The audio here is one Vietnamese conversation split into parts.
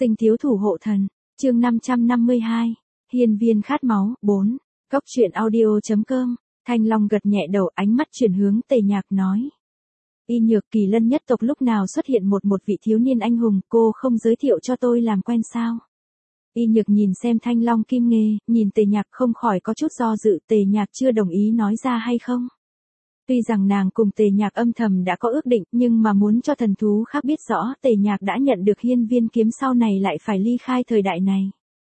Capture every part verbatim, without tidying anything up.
Sinh thiếu thủ hộ thần, chương năm trăm năm mươi hai, hiên viên khát máu, bốn, Cốc truyện audio.com, Thanh Long gật nhẹ đầu, ánh mắt chuyển hướng Tề Nhạc nói. Y Nhược, Kỳ Lân nhất tộc lúc nào xuất hiện một một vị thiếu niên anh hùng, cô không giới thiệu cho tôi làm quen sao? Y Nhược nhìn xem Thanh Long Kim Nghê, nhìn Tề Nhạc không khỏi có chút do dự, Tề Nhạc chưa đồng ý nói ra hay không? Tuy rằng nàng cùng Tề Nhạc âm thầm đã có ước định, nhưng mà muốn cho thần thú khác biết rõ Tề Nhạc đã nhận được hiên viên kiếm sau này lại phải ly khai thời đại này.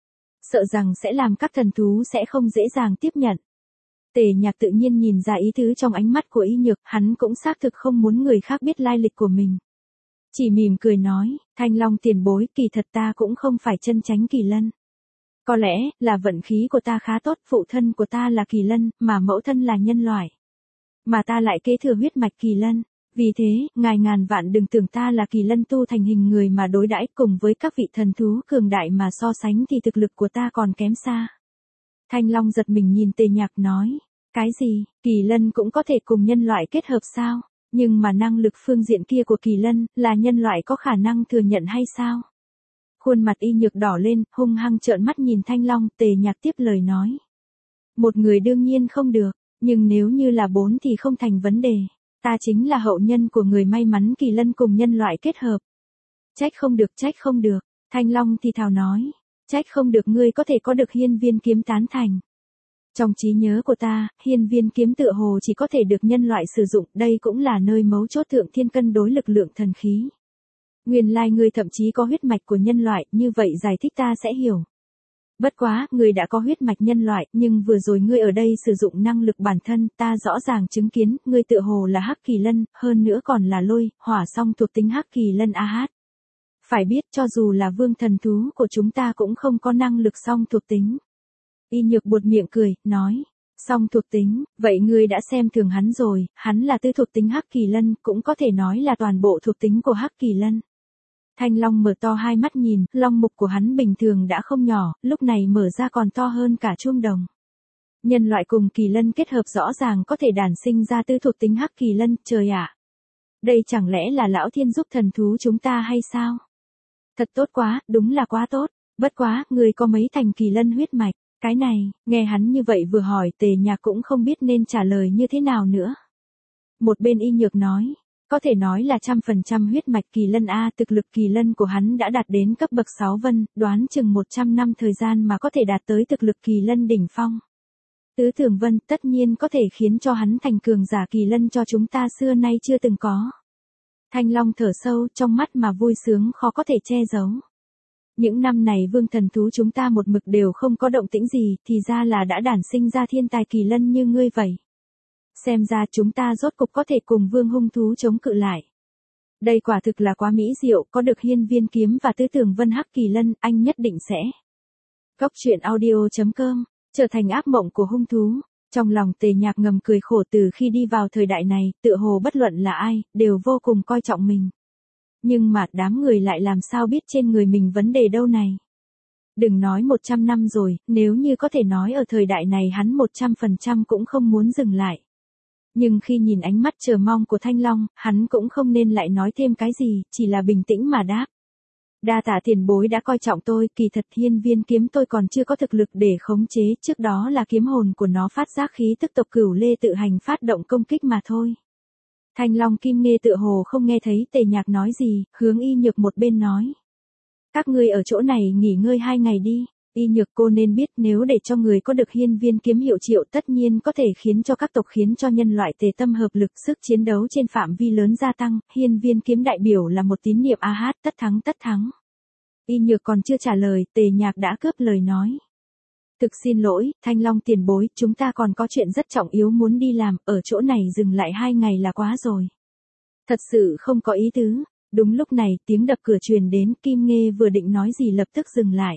Sợ rằng sẽ làm các thần thú sẽ không dễ dàng tiếp nhận. Tề Nhạc tự nhiên nhìn ra ý tứ trong ánh mắt của Y Nhược, hắn cũng xác thực không muốn người khác biết lai lịch của mình. Chỉ mỉm cười nói, Thanh Long tiền bối, kỳ thật ta cũng không phải chân chánh Kỳ Lân. Có lẽ là vận khí của ta khá tốt, phụ thân của ta là Kỳ Lân, mà mẫu thân là nhân loại. Mà ta lại kế thừa huyết mạch Kỳ Lân. Vì thế, ngài ngàn vạn đừng tưởng ta là Kỳ Lân tu thành hình người mà đối đãi, cùng với các vị thần thú cường đại mà so sánh thì thực lực của ta còn kém xa. Thanh Long giật mình nhìn Tề Nhạc nói, cái gì, Kỳ Lân cũng có thể cùng nhân loại kết hợp sao? Nhưng mà năng lực phương diện kia của Kỳ Lân, là nhân loại có khả năng thừa nhận hay sao? Khuôn mặt Y Nhược đỏ lên, hung hăng trợn mắt nhìn Thanh Long, Tề Nhạc tiếp lời nói. Một người đương nhiên không được, nhưng nếu như là bốn thì không thành vấn đề. Ta chính là hậu nhân của người may mắn Kỳ Lân cùng nhân loại kết hợp. Trách không được, trách không được, Thanh Long thì thào nói. Trách không được ngươi có thể có được hiên viên kiếm tán thành. Trong trí nhớ của ta, hiên viên kiếm tựa hồ chỉ có thể được nhân loại sử dụng, đây cũng là nơi mấu chốt thượng thiên cân đối lực lượng thần khí. Nguyên lai ngươi thậm chí có huyết mạch của nhân loại, như vậy giải thích ta sẽ hiểu. Bất quá, ngươi đã có huyết mạch nhân loại, nhưng vừa rồi ngươi ở đây sử dụng năng lực bản thân, ta rõ ràng chứng kiến, ngươi tựa hồ là Hắc Kỳ Lân, hơn nữa còn là lôi, hỏa song thuộc tính Hắc Kỳ Lân a hát. Phải biết cho dù là vương thần thú của chúng ta cũng không có năng lực song thuộc tính. Y Nhược buột miệng cười, nói, song thuộc tính, vậy ngươi đã xem thường hắn rồi, hắn là tư thuộc tính Hắc Kỳ Lân, cũng có thể nói là toàn bộ thuộc tính của Hắc Kỳ Lân. Thanh Long mở to hai mắt nhìn, long mục của hắn bình thường đã không nhỏ, lúc này mở ra còn to hơn cả chuông đồng. Nhân loại cùng Kỳ Lân kết hợp rõ ràng có thể đản sinh ra tư thuộc tính Hắc Kỳ Lân, trời ạ. Đây chẳng lẽ là lão thiên giúp thần thú chúng ta hay sao? Thật tốt quá, đúng là quá tốt, bất quá, người có mấy thành Kỳ Lân huyết mạch, cái này, nghe hắn như vậy vừa hỏi Tề Nhạc cũng không biết nên trả lời như thế nào nữa. Một bên Y Nhược nói, có thể nói là trăm phần trăm huyết mạch Kỳ Lân A, thực lực Kỳ Lân của hắn đã đạt đến cấp bậc sáu vân, đoán chừng một trăm năm thời gian mà có thể đạt tới thực lực Kỳ Lân đỉnh phong. Tứ Thường Vân tất nhiên có thể khiến cho hắn thành cường giả Kỳ Lân cho chúng ta xưa nay chưa từng có. Thanh Long thở sâu, trong mắt mà vui sướng khó có thể che giấu. Những năm này vương thần thú chúng ta một mực đều không có động tĩnh gì, thì ra là đã đản sinh ra thiên tài Kỳ Lân như ngươi vậy. Xem ra chúng ta rốt cục có thể cùng vương hung thú chống cự lại. Đây quả thực là quá mỹ diệu, có được hiên viên kiếm và tứ tường vân Hắc Kỳ Lân, anh nhất định sẽ. Cốc truyện audio.com, trở thành ác mộng của hung thú. Trong lòng Tề Nhạc ngầm cười khổ, từ khi đi vào thời đại này, tựa hồ bất luận là ai, đều vô cùng coi trọng mình. Nhưng mà đám người lại làm sao biết trên người mình vấn đề đâu này. Đừng nói một trăm năm rồi, nếu như có thể nói ở thời đại này hắn một trăm phần trăm cũng không muốn dừng lại. Nhưng khi nhìn ánh mắt chờ mong của Thanh Long, hắn cũng không nên lại nói thêm cái gì, chỉ là bình tĩnh mà đáp. Đa tạ tiền bối đã coi trọng tôi, kỳ thật hiên viên kiếm tôi còn chưa có thực lực để khống chế, trước đó là kiếm hồn của nó phát giác khí tức tộc Cửu Lê tự hành phát động công kích mà thôi. Thanh Long Kim Nghê tựa hồ không nghe thấy Tề Nhạc nói gì, hướng Y Nhược một bên nói. Các ngươi ở chỗ này nghỉ ngơi hai ngày đi, Y Nhược cô nên biết nếu để cho người có được hiên viên kiếm hiệu triệu tất nhiên có thể khiến cho các tộc khiến cho nhân loại tề tâm hợp lực, sức chiến đấu trên phạm vi lớn gia tăng, hiên viên kiếm đại biểu là một tín niệm a hát, tất thắng tất thắng. Y Nhược còn chưa trả lời, Tề Nhạc đã cướp lời nói. Thực xin lỗi, Thanh Long tiền bối, chúng ta còn có chuyện rất trọng yếu muốn đi làm, ở chỗ này dừng lại hai ngày là quá rồi. Thật sự không có ý tứ. Đúng lúc này, tiếng đập cửa truyền đến, Kim Nghê vừa định nói gì lập tức dừng lại.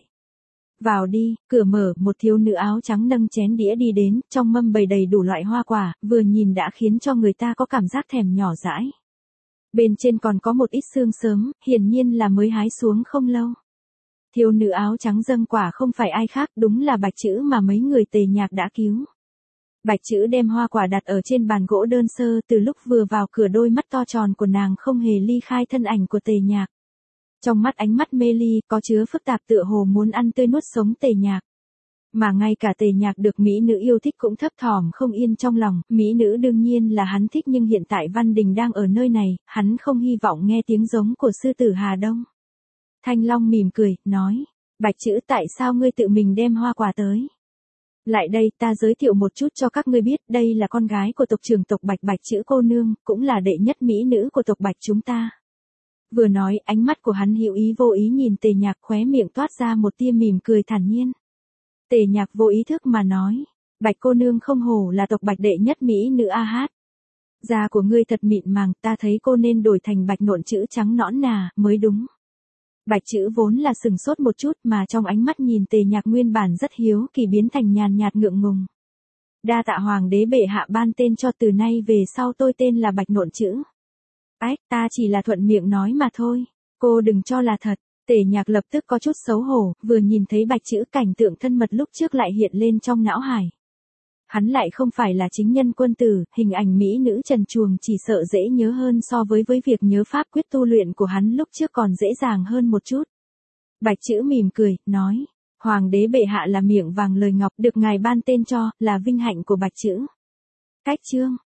Vào đi, cửa mở, một thiếu nữ áo trắng nâng chén đĩa đi đến, trong mâm bày đầy đủ loại hoa quả, vừa nhìn đã khiến cho người ta có cảm giác thèm nhỏ dãi. Bên trên còn có một ít sương sớm, hiển nhiên là mới hái xuống không lâu. Thiếu nữ áo trắng dâng quả không phải ai khác, đúng là Bạch Chữ mà mấy người Tề Nhạc đã cứu. Bạch Chữ đem hoa quả đặt ở trên bàn gỗ đơn sơ, từ lúc vừa vào cửa đôi mắt to tròn của nàng không hề ly khai thân ảnh của Tề Nhạc. Trong mắt ánh mắt mê ly, có chứa phức tạp tựa hồ muốn ăn tươi nuốt sống Tề Nhạc. Mà ngay cả Tề Nhạc được mỹ nữ yêu thích cũng thấp thỏm không yên trong lòng, mỹ nữ đương nhiên là hắn thích nhưng hiện tại Văn Đình đang ở nơi này, hắn không hy vọng nghe tiếng giống của sư tử Hà Đông. Thanh Long mỉm cười, nói, Bạch Trữ tại sao ngươi tự mình đem hoa quả tới? Lại đây ta giới thiệu một chút cho các ngươi biết, đây là con gái của tộc trưởng tộc Bạch Bạch Trữ cô nương, cũng là đệ nhất mỹ nữ của tộc Bạch chúng ta. Vừa nói, ánh mắt của hắn hữu ý vô ý nhìn Tề Nhạc, khóe miệng toát ra một tia mỉm cười thản nhiên. Tề Nhạc vô ý thức mà nói, Bạch cô nương không hổ là tộc Bạch đệ nhất mỹ nữ a hát. Da của ngươi thật mịn màng, ta thấy cô nên đổi thành Bạch nộn chữ trắng nõn nà, mới đúng. Bạch Trữ vốn là sừng sốt một chút mà trong ánh mắt nhìn Tề Nhạc nguyên bản rất hiếu kỳ biến thành nhàn nhạt ngượng ngùng. Đa tạ hoàng đế bệ hạ ban tên cho, từ nay về sau tôi tên là Bạch nộn chữ. Ách, ta chỉ là thuận miệng nói mà thôi, cô đừng cho là thật. Tề Nhạc lập tức có chút xấu hổ, vừa nhìn thấy Bạch Trữ cảnh tượng thân mật lúc trước lại hiện lên trong não hải. Hắn lại không phải là chính nhân quân tử, hình ảnh mỹ nữ trần truồng chỉ sợ dễ nhớ hơn so với với việc nhớ pháp quyết tu luyện của hắn lúc trước còn dễ dàng hơn một chút. Bạch Trữ mỉm cười, nói, hoàng đế bệ hạ là miệng vàng lời ngọc, được ngài ban tên cho, là vinh hạnh của Bạch Trữ. Cách chương